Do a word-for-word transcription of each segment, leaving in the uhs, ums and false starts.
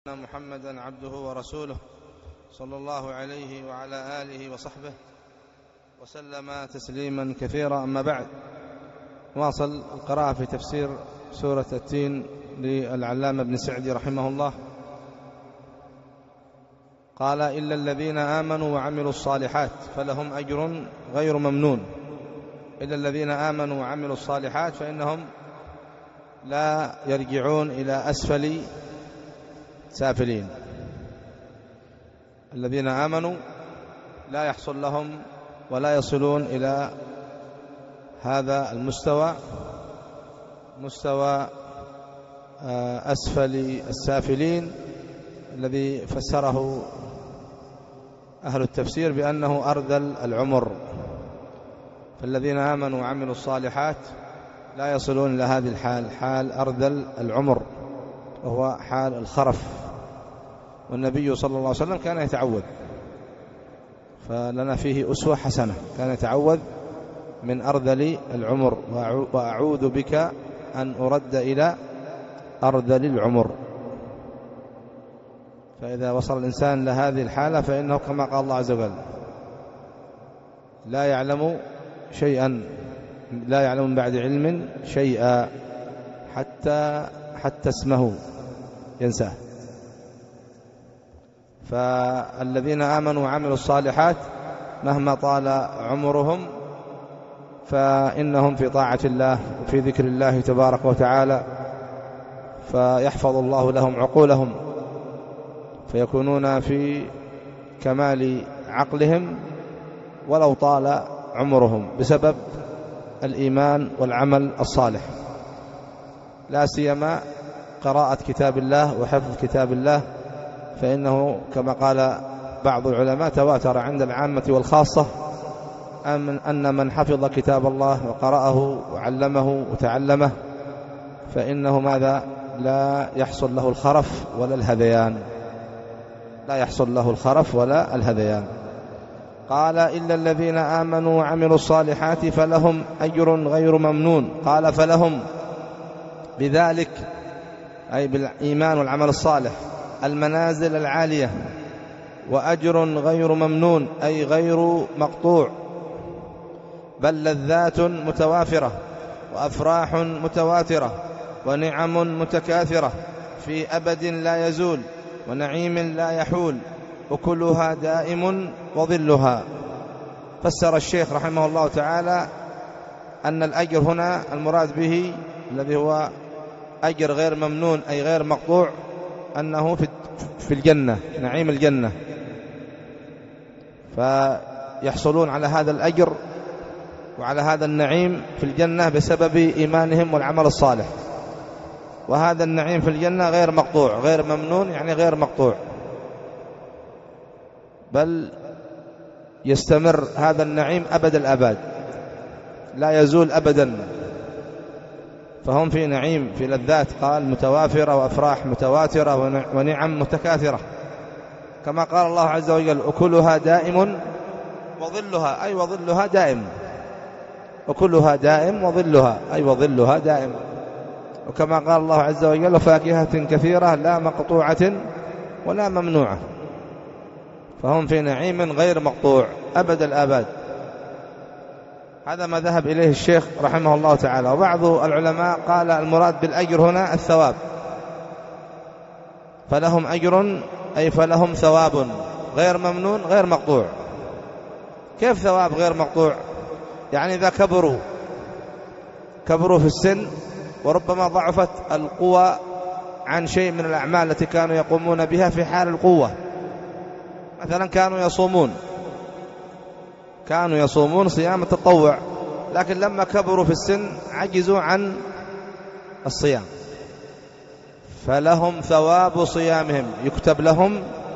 محمدا عبده ورسوله صلى الله عليه وعلى آله وصحبه وسلم تسليما كثيرا. أما بعد، واصل القراءة في تفسير سورة التين للعلامة ابن سعدي رحمه الله. قال: إلا الذين آمنوا وعملوا الصالحات فلهم أجر غير ممنون. إلا الذين آمنوا وعملوا الصالحات فإنهم لا يرجعون إلى أسفل سافلين. الذين آمنوا لا يحصل لهم ولا يصلون إلى هذا المستوى، مستوى أسفل السافلين، الذي فسره أهل التفسير بأنه أرذل العمر. فالذين آمنوا وعملوا الصالحات لا يصلون إلى هذه الحال، حال أرذل العمر، وهو حال الخرف. والنبي صلى الله عليه وسلم كان يتعوذ، فلنا فيه أسوة حسنة، كان يتعوذ من أرذل العمر: وأعوذ بك أن أرد إلى أرذل العمر. فإذا وصل الإنسان لهذه الحالة فإنه كما قال الله عز وجل: لا يعلم شيئا لا يعلم من بعد علم شيئا حتى حتى اسمه ينساه. فالذين آمنوا وعملوا الصالحات مهما طال عمرهم فإنهم في طاعة الله وفي ذكر الله تبارك وتعالى، فيحفظ الله لهم عقولهم، فيكونون في كمال عقلهم ولو طال عمرهم بسبب الإيمان والعمل الصالح، لا سيما قراءة كتاب الله وحفظ كتاب الله. فإنه كما قال بعض العلماء تواتر عند العامة والخاصة أن من حفظ كتاب الله وقرأه وعلمه وتعلمه فإنه ماذا؟ لا يحصل له الخرف ولا الهذيان، لا يحصل له الخرف ولا الهذيان. قال: إلا الذين آمنوا وعملوا الصالحات فلهم أجر غير ممنون. قال: فلهم بذلك أي بالإيمان والعمل الصالح المنازل العالية، وأجر غير ممنون أي غير مقطوع، بل لذات متوافرة وأفراح متواترة ونعم متكاثرة في أبد لا يزول ونعيم لا يحول، وكلها دائم وظلها. فسر الشيخ رحمه الله تعالى أن الأجر هنا المراد به الذي هو أجر غير ممنون أي غير مقطوع، أنه في الجنة، نعيم الجنة، فيحصلون على هذا الأجر وعلى هذا النعيم في الجنة بسبب إيمانهم والعمل الصالح. وهذا النعيم في الجنة غير مقطوع، غير ممنون يعني غير مقطوع، بل يستمر هذا النعيم أبد الأبد، لا يزول أبدا. فهم في نعيم، في لذات قال متوافرة وأفراح متواترة ونعم متكاثرة، كما قال الله عز وجل: وكلها دائم وظلها أي وظلها دائم، وكلها دائم وظلها أي وظلها دائم. وكما قال الله عز وجل: وفاكهة كثيرة لا مقطوعة ولا ممنوعة. فهم في نعيم غير مقطوع أبد الآباد. هذا ما ذهب إليه الشيخ رحمه الله تعالى. وبعض العلماء قال المراد بالأجر هنا الثواب، فلهم أجر أي فلهم ثواب غير ممنون غير مقطوع. كيف ثواب غير مقطوع؟ يعني إذا كبروا كبروا في السن وربما ضعفت القوى عن شيء من الأعمال التي كانوا يقومون بها في حال القوة، مثلا كانوا يصومون كانوا يصومون صيام التطوع، لكن لما كبروا في السن عجزوا عن الصيام، فلهم ثواب صيامهم، يكتب لهم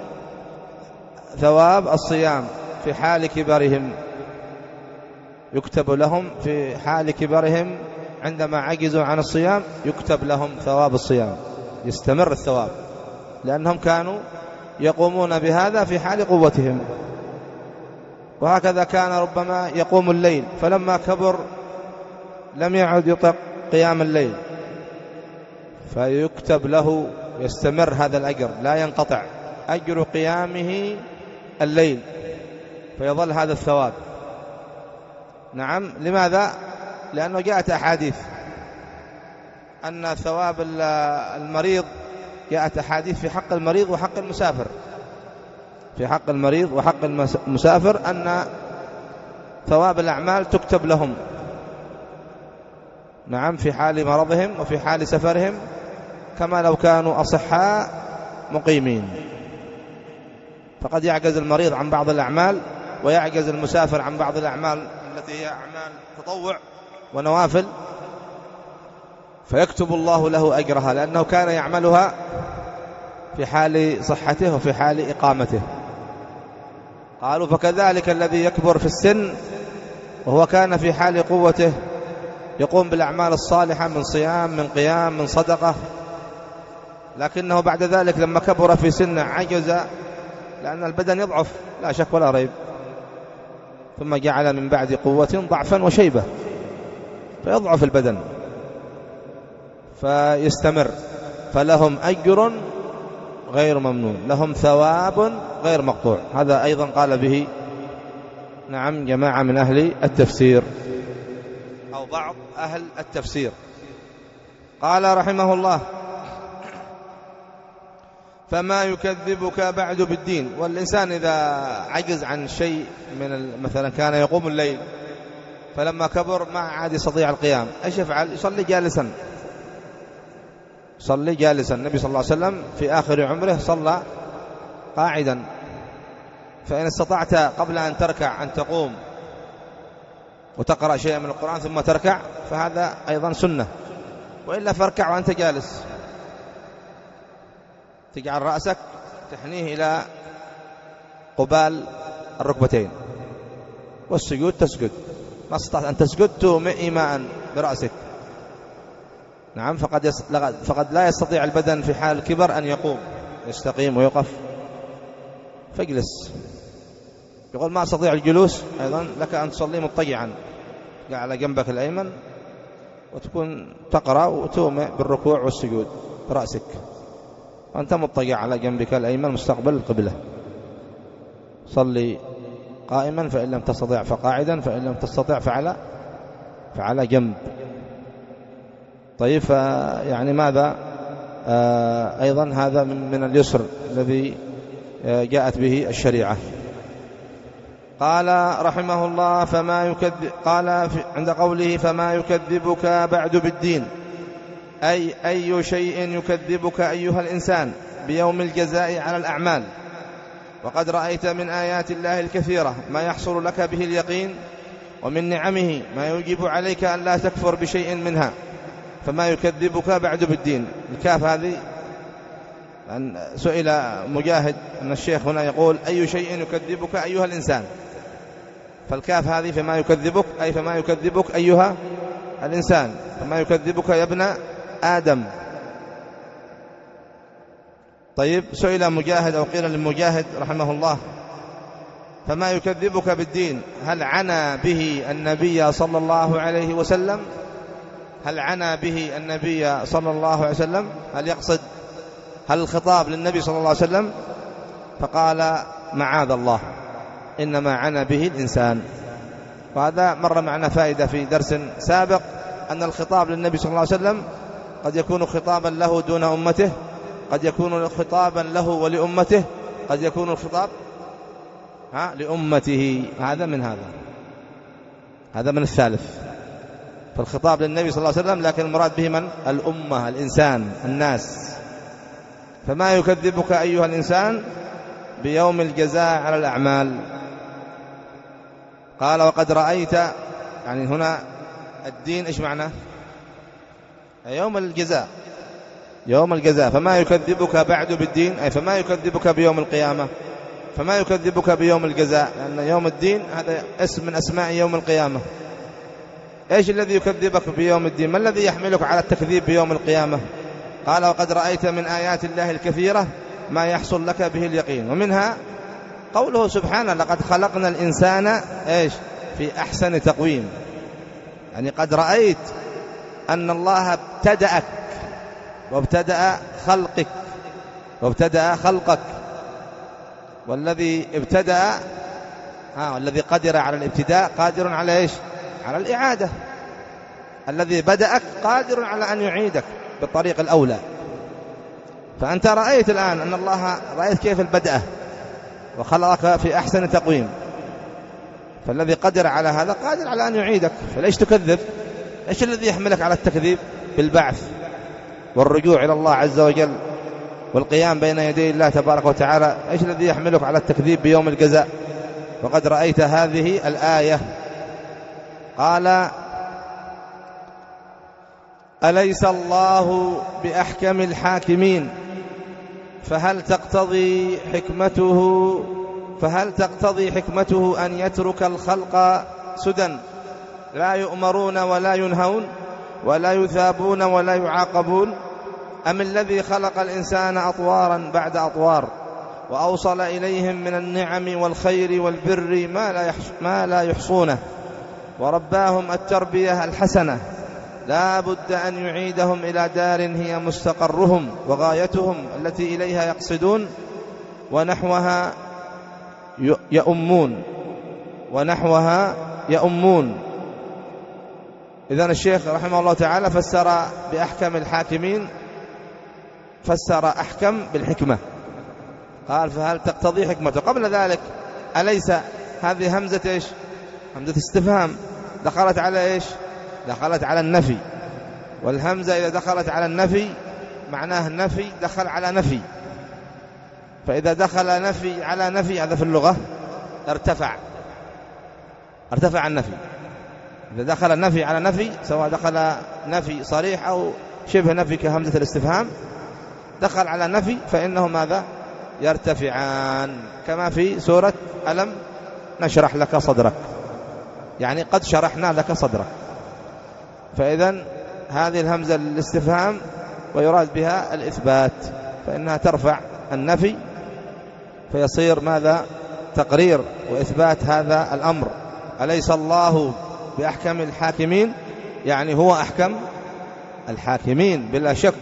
ثواب الصيام في حال كبرهم، يكتب لهم في حال كبرهم عندما عجزوا عن الصيام يكتب لهم ثواب الصيام، يستمر الثواب، لأنهم كانوا يقومون بهذا في حال قوتهم. وهكذا كان ربما يقوم الليل، فلما كبر لم يعد يطق قيام الليل، فيكتب له يستمر هذا الأجر لا ينقطع، أجر قيامه الليل، فيظل هذا الثواب. نعم. لماذا؟ لأنه جاءت أحاديث أن ثواب المريض، جاءت أحاديث في حق المريض وحق المسافر، في حق المريض وحق المسافر أن ثواب الأعمال تكتب لهم. نعم. في حال مرضهم وفي حال سفرهم كما لو كانوا أصحاء مقيمين. فقد يعجز المريض عن بعض الأعمال ويعجز المسافر عن بعض الأعمال التي هي أعمال تطوع ونوافل، فيكتب الله له أجرها لأنه كان يعملها في حال صحته وفي حال إقامته. قالوا فكذلك الذي يكبر في السن وهو كان في حال قوته يقوم بالأعمال الصالحة من صيام من قيام من صدقة، لكنه بعد ذلك لما كبر في سنه عجز، لأن البدن يضعف لا شك ولا ريب، ثم جعل من بعد قوة ضعفا وشيبة، فيضعف البدن فيستمر، فلهم أجر غير ممنون، لهم ثواب غير مقطوع. هذا أيضا قال به نعم جماعة من أهل التفسير أو بعض أهل التفسير. قال رحمه الله فما يكذبك بعد بالدين. والإنسان إذا عجز عن شيء من مثلا كان يقوم الليل فلما كبر ما عاد يستطيع القيام، ايش يفعل؟ يصلي جالسا، صلي جالسا. النبي صلى الله عليه وسلم في آخر عمره صلى قاعدا، فإن استطعت قبل أن تركع أن تقوم وتقرأ شيئا من القرآن ثم تركع فهذا أيضا سنة، وإلا فاركع وأنت جالس، تجعل رأسك تحنيه إلى قبال الركبتين، والسجود تسجد، ما استطعت أن تسجد تومئ إيماء برأسك. نعم. فقد, يس... فقد لا يستطيع البدن في حال الكبر أن يقوم يستقيم ويقف، فاجلس. يقول ما أستطيع الجلوس، أيضا لك أن تصلي مضطجعا على جنبك الأيمن وتكون تقرأ وتومئ بالركوع والسجود برأسك وأنت مضطجع على جنبك الأيمن مستقبل القبلة. صلي قائما فإن لم تستطع فقاعدا، فإن لم تستطع فعلى فعلى جنب. طيب يعني ماذا آه أيضا هذا من, من اليسر الذي آه جاءت به الشريعة. قال رحمه الله فما يكذب، قال عند قوله فما يكذبك بعد بالدين، أي أي شيء يكذبك أيها الإنسان بيوم الجزاء على الأعمال، وقد رأيت من آيات الله الكثيرة ما يحصل لك به اليقين، ومن نعمه ما يوجب عليك أن لا تكفر بشيء منها، فما يكذبك بعد بالدين. الكاف هذه أن سئل مجاهد أن الشيخ هنا يقول أي شيء يكذبك أيها الإنسان، فالكاف هذه فما يكذبك أي فما يكذبك أيها الإنسان، فما يكذبك يا ابن آدم. طيب سئل مجاهد أو قيل للمجاهد رحمه الله فما يكذبك بالدين، هل عنا به النبي صلى الله عليه وسلم؟ هل عنا به النبي صلى الله عليه وسلم؟ هل يقصد هل الخطاب للنبي صلى الله عليه وسلم؟ فقال معاذ الله، إنما عنا به الإنسان. وهذا مر معنا فائدة في درس سابق أن الخطاب للنبي صلى الله عليه وسلم قد يكون خطابا له دون أمته، قد يكون خطابا له ولأمته، قد يكون الخطاب ها لأمته. هذا من هذا هذا من الثالث. فالخطاب للنبي صلى الله عليه وسلم لكن المراد به من؟ الأمة، الإنسان، الناس. فما يكذبك أيها الإنسان بيوم الجزاء على الأعمال. قال وقد رأيت، يعني هنا الدين إيش معناه؟ يوم الجزاء، يوم الجزاء. فما يكذبك بعد بالدين أي فما يكذبك بيوم القيامة، فما يكذبك بيوم الجزاء، لأن يوم الدين هذا اسم من أسماء يوم القيامة. إيش الذي يكذبك بيوم الدين؟ ما الذي يحملك على التكذيب بيوم القيامة؟ قال وقد رأيت من آيات الله الكثيرة ما يحصل لك به اليقين، ومنها قوله سبحانه لقد خلقنا الإنسان إيش في أحسن تقويم. يعني قد رأيت أن الله ابتدأك وابتدأ خلقك وابتدأ خلقك، والذي ابتدأ ها الذي قدر على الابتداء قادر على إيش؟ على الإعادة. الذي بدأك قادر على أن يعيدك بالطريق الأولى. فأنت رأيت الآن أن الله، رأيت كيف البدء وخلقك في أحسن تقويم، فالذي قدر على هذا قادر على أن يعيدك، فليش تكذب؟ إيش الذي يحملك على التكذيب بالبعث والرجوع إلى الله عز وجل والقيام بين يدي الله تبارك وتعالى؟ إيش الذي يحملك على التكذيب بيوم الجزاء وقد رأيت هذه الآية؟ قال: أليس الله بأحكم الحاكمين فهل تقتضي حكمته فهل تقتضي حكمته أن يترك الخلق سدى لا يؤمرون ولا ينهون ولا يثابون ولا يعاقبون؟ أم الذي خلق الإنسان أطوارا بعد أطوار وأوصل إليهم من النعم والخير والبر ما لا ما لا يحصونه، ورباهم التربية الحسنة، لا بد أن يعيدهم إلى دار هي مستقرهم وغايتهم التي إليها يقصدون ونحوها يؤمون ونحوها يؤمون. إذن الشيخ رحمه الله تعالى فسر بأحكم الحاكمين، فسر أحكم بالحكمة، قال: فهل تقتضي حكمته. قبل ذلك أليس هذه همزة إيش؟ همزة استفهام، دخلت على إيش؟ دخلت على النفي، والهمزة إذا دخلت على النفي معناه النفي دخل على نفي، فإذا دخل نفي على نفي هذا في اللغة ارتفع ارتفع النفي. إذا دخل النفي على نفي، سواء دخل نفي صريح أو شبه نفي كهمزة الاستفهام، دخل على نفي فإنه ماذا؟ يرتفعان، كما في سورة ألم نشرح لك صدرك، يعني قد شرحنا لك صدرك. فإذن هذه الهمزة للاستفهام ويراد بها الإثبات، فإنها ترفع النفي فيصير ماذا؟ تقرير وإثبات هذا الأمر. أليس الله بأحكم الحاكمين، يعني هو أحكم الحاكمين بلا شك،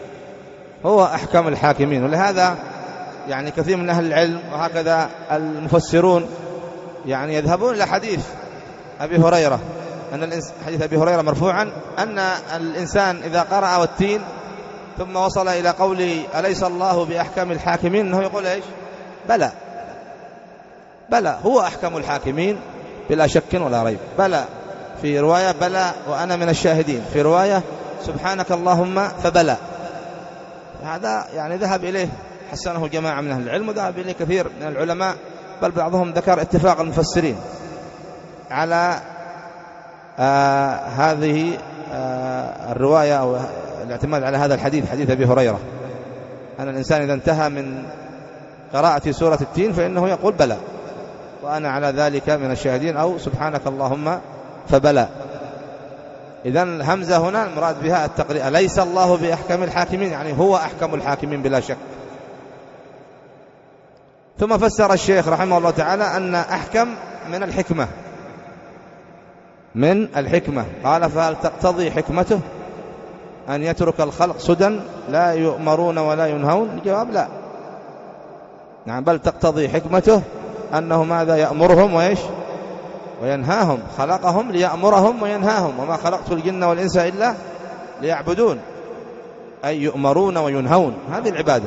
هو أحكم الحاكمين. ولهذا يعني كثير من أهل العلم وهكذا المفسرون يعني يذهبون إلى حديث أبي هريرة، أن حديث أبي هريرة مرفوعا أن الإنسان إذا قرأ والتين ثم وصل إلى قوله أليس الله بأحكم الحاكمين، أنه يقول إيش؟ بلى بلى هو أحكم الحاكمين بلا شك ولا ريب. بلى في رواية بلى وأنا من الشاهدين، في رواية سبحانك اللهم فبلى. هذا يعني ذهب إليه، حسنه جماعة من أهل العلم، وذهب إليه كثير من العلماء، بل بعضهم ذكر اتفاق المفسرين على آه هذه آه الرواية أو الاعتماد على هذا الحديث، حديث أبي هريرة، أن الإنسان إذا انتهى من قراءة سورة التين فإنه يقول بلى وأنا على ذلك من الشاهدين، أو سبحانك اللهم فبلى. إذن الهمزة هنا المراد بها التقرير، أليس الله بأحكم الحاكمين، يعني هو أحكم الحاكمين بلا شك. ثم فسر الشيخ رحمه الله تعالى أن أحكم من الحكمة، من الحكمة. قال: فهل تقتضي حكمته أن يترك الخلق سدى لا يؤمرون ولا ينهون؟ الجواب لا، نعم، بل تقتضي حكمته أنه ماذا؟ يأمرهم وإيش؟ وينهاهم. خلقهم ليأمرهم وينهاهم، وما خلقت الجن والإنس إلا ليعبدون، أي يؤمرون وينهون، هذه العبادة.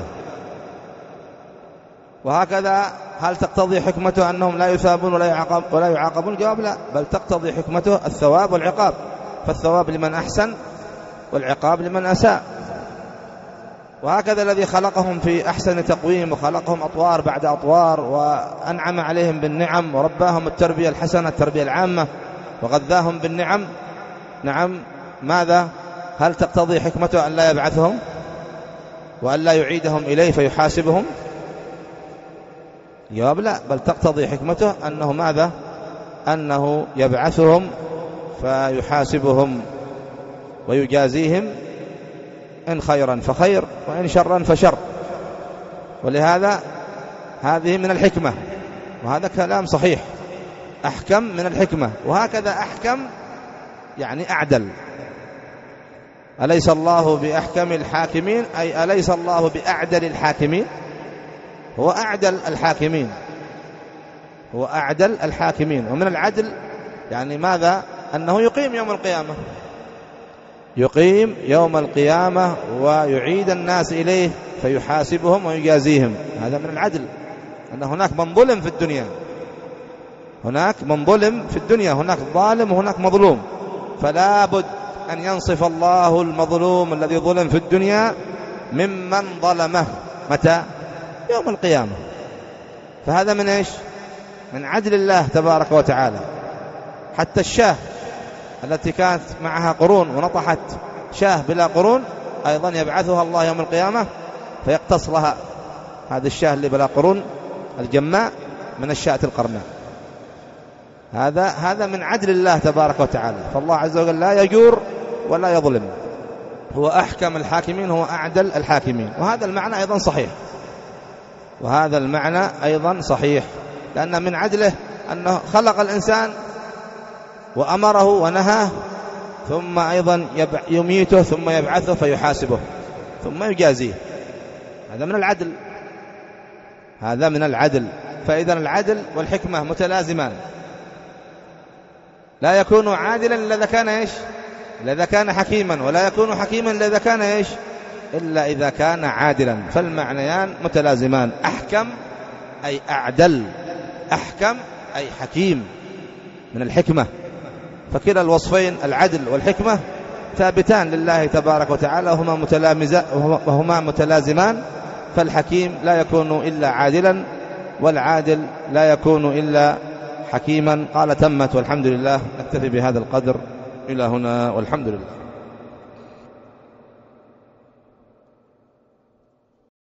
وهكذا هل تقتضي حكمته أنهم لا يثابون ولا يعاقب ولا يعاقبون؟ الجواب لا، بل تقتضي حكمته الثواب والعقاب، فالثواب لمن أحسن والعقاب لمن أساء. وهكذا الذي خلقهم في أحسن تقويم وخلقهم أطوار بعد أطوار وأنعم عليهم بالنعم ورباهم التربية الحسنة التربية العامة وغذاهم بالنعم، نعم، ماذا؟ هل تقتضي حكمته أن لا يبعثهم وأن لا يعيدهم إليه فيحاسبهم؟ جواب لا، بل تقتضي حكمته أنه ماذا؟ أنه يبعثهم فيحاسبهم ويجازيهم، إن خيرا فخير وإن شرا فشر. ولهذا هذه من الحكمة، وهذا كلام صحيح، أحكم من الحكمة. وهكذا أحكم يعني أعدل، أليس الله بأحكم الحاكمين، أي أليس الله بأعدل الحاكمين؟ هو أعدل الحاكمين، هو أعدل الحاكمين. ومن العدل يعني ماذا؟ أنه يقيم يوم القيامة، يقيم يوم القيامة ويعيد الناس إليه فيحاسبهم ويجازيهم. هذا من العدل، أن هناك من ظلم في الدنيا، هناك من ظلم في الدنيا، هناك ظالم وهناك مظلوم، فلا بد أن ينصف الله المظلوم الذي ظلم في الدنيا ممن ظلمه. متى؟ يوم القيامة. فهذا من إيش؟ من عدل الله تبارك وتعالى. حتى الشاه التي كانت معها قرون ونطحت شاه بلا قرون أيضا يبعثها الله يوم القيامة فيقتص لها هذا الشاه اللي بلا قرون الجماء من الشاة القرناء. هذا هذا من عدل الله تبارك وتعالى. فالله عز وجل لا يجور ولا يظلم، هو أحكم الحاكمين، هو أعدل الحاكمين. وهذا المعنى أيضا صحيح، وهذا المعنى أيضا صحيح، لأن من عدله أنه خلق الإنسان وأمره ونهاه، ثم أيضا يميته ثم يبعثه فيحاسبه ثم يجازيه. هذا من العدل، هذا من العدل. فإذا العدل والحكمة متلازمان، لا يكون عادلا إلا إذا كان إيش؟ إلا إذا كان حكيما، ولا يكون حكيما إلا إذا كان إيش؟ إلا إذا كان عادلا. فالمعنيان متلازمان، أحكم أي أعدل، أحكم أي حكيم من الحكمة. فكلا الوصفين العدل والحكمة ثابتان لله تبارك وتعالى، وهما متلامزان وهما متلازمان. فالحكيم لا يكون إلا عادلا، والعادل لا يكون إلا حكيما. قال تمت والحمد لله. نكتفي بهذا القدر إلى هنا والحمد لله.